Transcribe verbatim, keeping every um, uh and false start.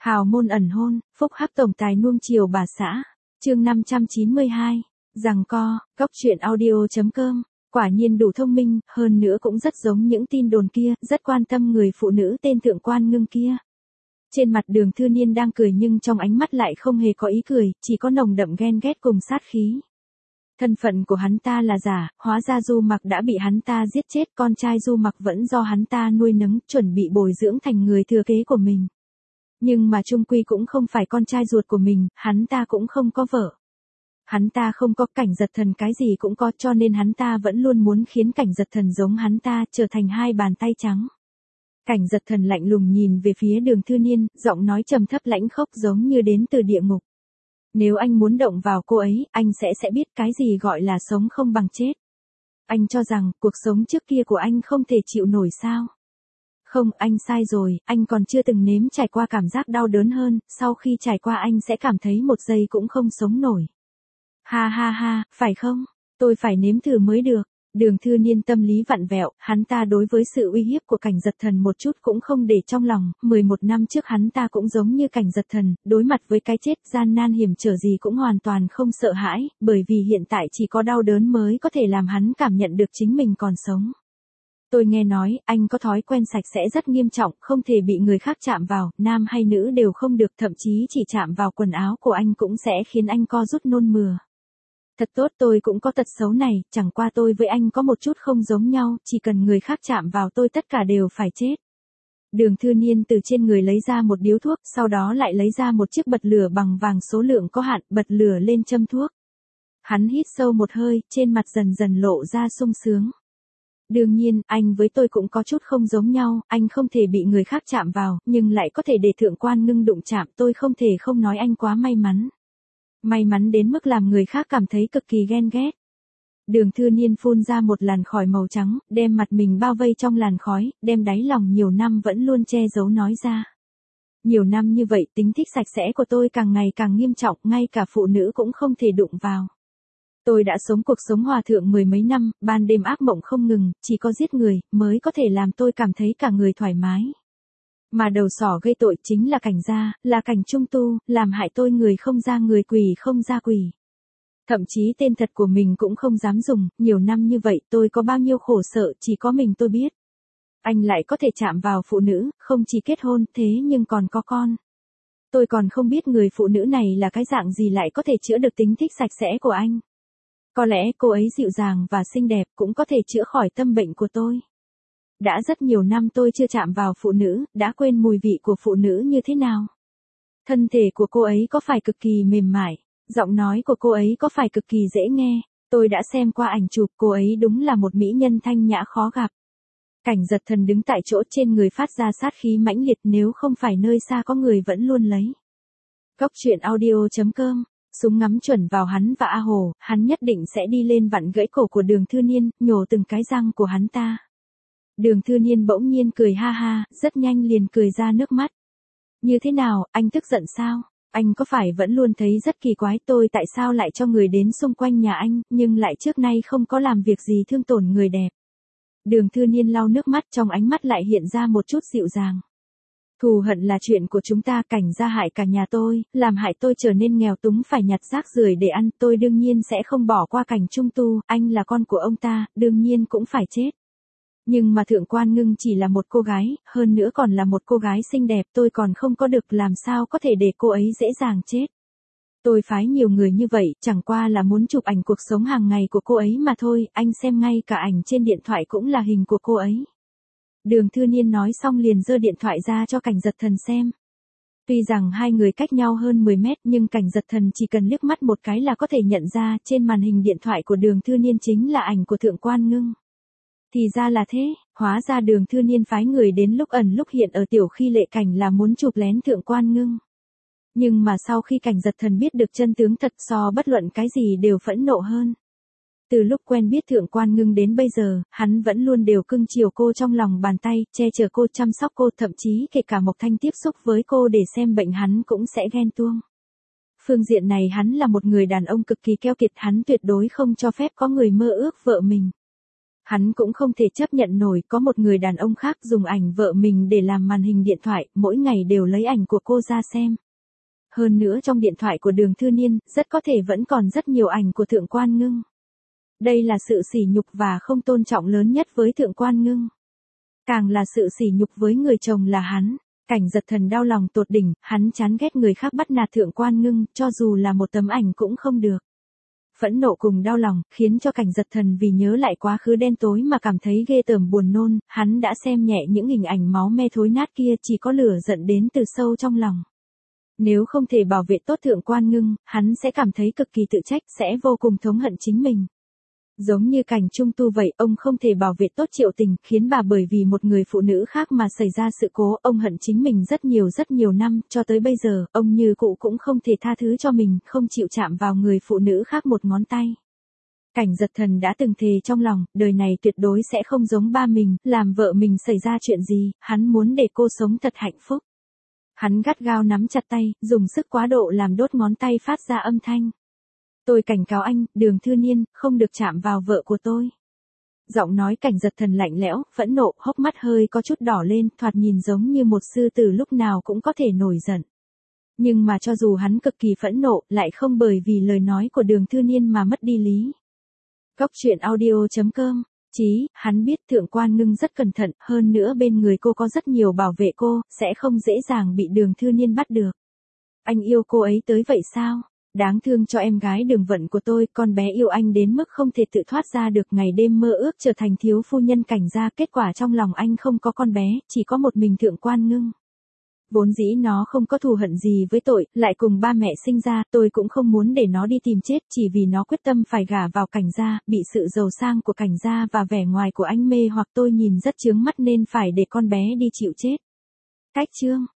Hào môn ẩn hôn, phúc hắc tổng tài nuông chiều bà xã. Chương năm trăm chín mươi hai. Giằng co, cóc truyện audio.com. Quả nhiên đủ thông minh, hơn nữa cũng rất giống những tin đồn kia, rất quan tâm người phụ nữ tên Thượng Quan Ngưng kia. Trên mặt Đường Thư Niên đang cười nhưng trong ánh mắt lại không hề có ý cười, chỉ có nồng đậm ghen ghét cùng sát khí. Thân phận của hắn ta là giả, hóa ra Du Mặc đã bị hắn ta giết chết, con trai Du Mặc vẫn do hắn ta nuôi nấng, chuẩn bị bồi dưỡng thành người thừa kế của mình. Nhưng mà chung quy cũng không phải con trai ruột của mình, hắn ta cũng không có vợ. Hắn ta không có, Cảnh Giật Thần cái gì cũng có, cho nên hắn ta vẫn luôn muốn khiến Cảnh Giật Thần giống hắn ta, trở thành hai bàn tay trắng. Cảnh Giật Thần lạnh lùng nhìn về phía Đường Thư Niên, giọng nói trầm thấp lãnh khốc giống như đến từ địa ngục. Nếu anh muốn động vào cô ấy, anh sẽ sẽ biết cái gì gọi là sống không bằng chết. Anh cho rằng, cuộc sống trước kia của anh không thể chịu nổi sao? Không, anh sai rồi, anh còn chưa từng nếm trải qua cảm giác đau đớn hơn, sau khi trải qua anh sẽ cảm thấy một giây cũng không sống nổi. Ha ha ha, phải không? Tôi phải nếm thử mới được. Đường Thư Niên tâm lý vặn vẹo, hắn ta đối với sự uy hiếp của Cảnh Giật Thần một chút cũng không để trong lòng, mười một năm trước hắn ta cũng giống như Cảnh Giật Thần, đối mặt với cái chết gian nan hiểm trở gì cũng hoàn toàn không sợ hãi, bởi vì hiện tại chỉ có đau đớn mới có thể làm hắn cảm nhận được chính mình còn sống. Tôi nghe nói, anh có thói quen sạch sẽ rất nghiêm trọng, không thể bị người khác chạm vào, nam hay nữ đều không được, thậm chí chỉ chạm vào quần áo của anh cũng sẽ khiến anh co rút nôn mửa. Thật tốt, tôi cũng có tật xấu này, chẳng qua tôi với anh có một chút không giống nhau, chỉ cần người khác chạm vào tôi tất cả đều phải chết. Đường Thư Niên từ trên người lấy ra một điếu thuốc, sau đó lại lấy ra một chiếc bật lửa bằng vàng số lượng có hạn, bật lửa lên châm thuốc. Hắn hít sâu một hơi, trên mặt dần dần lộ ra sung sướng. Đương nhiên, anh với tôi cũng có chút không giống nhau, anh không thể bị người khác chạm vào, nhưng lại có thể để Thượng Quan Ngưng đụng chạm, tôi không thể không nói anh quá may mắn. May mắn đến mức làm người khác cảm thấy cực kỳ ghen ghét. Đường Thư Niên phun ra một làn khói màu trắng, đem mặt mình bao vây trong làn khói, đem đáy lòng nhiều năm vẫn luôn che giấu nói ra. Nhiều năm như vậy, tính thích sạch sẽ của tôi càng ngày càng nghiêm trọng, ngay cả phụ nữ cũng không thể đụng vào. Tôi đã sống cuộc sống hòa thượng mười mấy năm, ban đêm ác mộng không ngừng, chỉ có giết người, mới có thể làm tôi cảm thấy cả người thoải mái. Mà đầu sỏ gây tội chính là Cảnh gia, là Cảnh Trung Tu, làm hại tôi người không ra người quỷ không ra quỷ. Thậm chí tên thật của mình cũng không dám dùng, nhiều năm như vậy tôi có bao nhiêu khổ sở chỉ có mình tôi biết. Anh lại có thể chạm vào phụ nữ, không chỉ kết hôn thế nhưng còn có con. Tôi còn không biết người phụ nữ này là cái dạng gì lại có thể chữa được tính thích sạch sẽ của anh. Có lẽ cô ấy dịu dàng và xinh đẹp cũng có thể chữa khỏi tâm bệnh của tôi. Đã rất nhiều năm tôi chưa chạm vào phụ nữ, đã quên mùi vị của phụ nữ như thế nào. Thân thể của cô ấy có phải cực kỳ mềm mại, giọng nói của cô ấy có phải cực kỳ dễ nghe, tôi đã xem qua ảnh chụp, cô ấy đúng là một mỹ nhân thanh nhã khó gặp. Cảnh Giật Thần đứng tại chỗ, trên người phát ra sát khí mãnh liệt, nếu không phải nơi xa có người vẫn luôn lấy. Cóc truyện audio.com. Súng ngắm chuẩn vào hắn và A Hồ, hắn nhất định sẽ đi lên vặn gãy cổ của Đường Thư Niên, nhổ từng cái răng của hắn ta. Đường Thư Niên bỗng nhiên cười ha ha, rất nhanh liền cười ra nước mắt. Như thế nào, anh tức giận sao? Anh có phải vẫn luôn thấy rất kỳ quái tôi tại sao lại cho người đến xung quanh nhà anh, nhưng lại trước nay không có làm việc gì thương tổn người đẹp? Đường Thư Niên lau nước mắt, trong ánh mắt lại hiện ra một chút dịu dàng. Thù hận là chuyện của chúng ta, Cảnh gia hại cả nhà tôi, làm hại tôi trở nên nghèo túng phải nhặt rác rưởi để ăn, tôi đương nhiên sẽ không bỏ qua Cảnh Trung Tu, anh là con của ông ta, đương nhiên cũng phải chết. Nhưng mà Thượng Quan Ngưng chỉ là một cô gái, hơn nữa còn là một cô gái xinh đẹp, tôi còn không có được, làm sao có thể để cô ấy dễ dàng chết. Tôi phái nhiều người như vậy, chẳng qua là muốn chụp ảnh cuộc sống hàng ngày của cô ấy mà thôi, anh xem ngay cả ảnh trên điện thoại cũng là hình của cô ấy. Đường Thư Niên nói xong liền giơ điện thoại ra cho Cảnh Giật Thần xem. Tuy rằng hai người cách nhau hơn mười mét nhưng Cảnh Giật Thần chỉ cần liếc mắt một cái là có thể nhận ra trên màn hình điện thoại của Đường Thư Niên chính là ảnh của Thượng Quan Ngưng. Thì ra là thế, hóa ra Đường Thư Niên phái người đến lúc ẩn lúc hiện ở Tiểu Khi Lệ Cảnh là muốn chụp lén Thượng Quan Ngưng. Nhưng mà sau khi Cảnh Giật Thần biết được chân tướng thật, so bất luận cái gì đều phẫn nộ hơn. Từ lúc quen biết Thượng Quan Ngưng đến bây giờ, hắn vẫn luôn đều cưng chiều cô trong lòng bàn tay, che chở cô, chăm sóc cô, thậm chí kể cả Mộc Thanh tiếp xúc với cô để xem bệnh hắn cũng sẽ ghen tuông. Phương diện này hắn là một người đàn ông cực kỳ keo kiệt, hắn tuyệt đối không cho phép có người mơ ước vợ mình. Hắn cũng không thể chấp nhận nổi có một người đàn ông khác dùng ảnh vợ mình để làm màn hình điện thoại, mỗi ngày đều lấy ảnh của cô ra xem. Hơn nữa trong điện thoại của Đường Thư Niên, rất có thể vẫn còn rất nhiều ảnh của Thượng Quan Ngưng. Đây là sự sỉ nhục và không tôn trọng lớn nhất với Thượng Quan Ngưng. Càng là sự sỉ nhục với người chồng là hắn. Cảnh Giật Thần đau lòng tột đỉnh, hắn chán ghét người khác bắt nạt Thượng Quan Ngưng, cho dù là một tấm ảnh cũng không được. Phẫn nộ cùng đau lòng, khiến cho Cảnh Giật Thần vì nhớ lại quá khứ đen tối mà cảm thấy ghê tởm buồn nôn, hắn đã xem nhẹ những hình ảnh máu me thối nát kia, chỉ có lửa giận đến từ sâu trong lòng. Nếu không thể bảo vệ tốt Thượng Quan Ngưng, hắn sẽ cảm thấy cực kỳ tự trách, sẽ vô cùng thống hận chính mình. Giống như Cảnh Trung Tu vậy, ông không thể bảo vệ tốt Triệu Tình, khiến bà bởi vì một người phụ nữ khác mà xảy ra sự cố, ông hận chính mình rất nhiều rất nhiều năm, cho tới bây giờ, ông như cụ cũng không thể tha thứ cho mình, không chịu chạm vào người phụ nữ khác một ngón tay. Cảnh Giật Thần đã từng thề trong lòng, đời này tuyệt đối sẽ không giống ba mình, làm vợ mình xảy ra chuyện gì, hắn muốn để cô sống thật hạnh phúc. Hắn gắt gao nắm chặt tay, dùng sức quá độ làm đốt ngón tay phát ra âm thanh. Tôi cảnh cáo anh, Đường Thư Niên, không được chạm vào vợ của tôi. Giọng nói Cảnh Giật Thần lạnh lẽo, phẫn nộ, hốc mắt hơi có chút đỏ lên, thoạt nhìn giống như một sư tử lúc nào cũng có thể nổi giận. Nhưng mà cho dù hắn cực kỳ phẫn nộ, lại không bởi vì lời nói của Đường Thư Niên mà mất đi lý. Góc truyện audio chấm com. Chí, hắn biết Thượng Quan Ngưng rất cẩn thận, hơn nữa bên người cô có rất nhiều bảo vệ cô, sẽ không dễ dàng bị Đường Thư Niên bắt được. Anh yêu cô ấy tới vậy sao? Đáng thương cho em gái Đường Vận của tôi, con bé yêu anh đến mức không thể tự thoát ra được, ngày đêm mơ ước trở thành thiếu phu nhân Cảnh gia, kết quả trong lòng anh không có con bé, chỉ có một mình Thượng Quan Ngưng. Vốn dĩ nó không có thù hận gì với tội, lại cùng ba mẹ sinh ra, tôi cũng không muốn để nó đi tìm chết, chỉ vì nó quyết tâm phải gả vào Cảnh gia, bị sự giàu sang của Cảnh gia và vẻ ngoài của anh mê hoặc, tôi nhìn rất chướng mắt nên phải để con bé đi chịu chết. Cách chương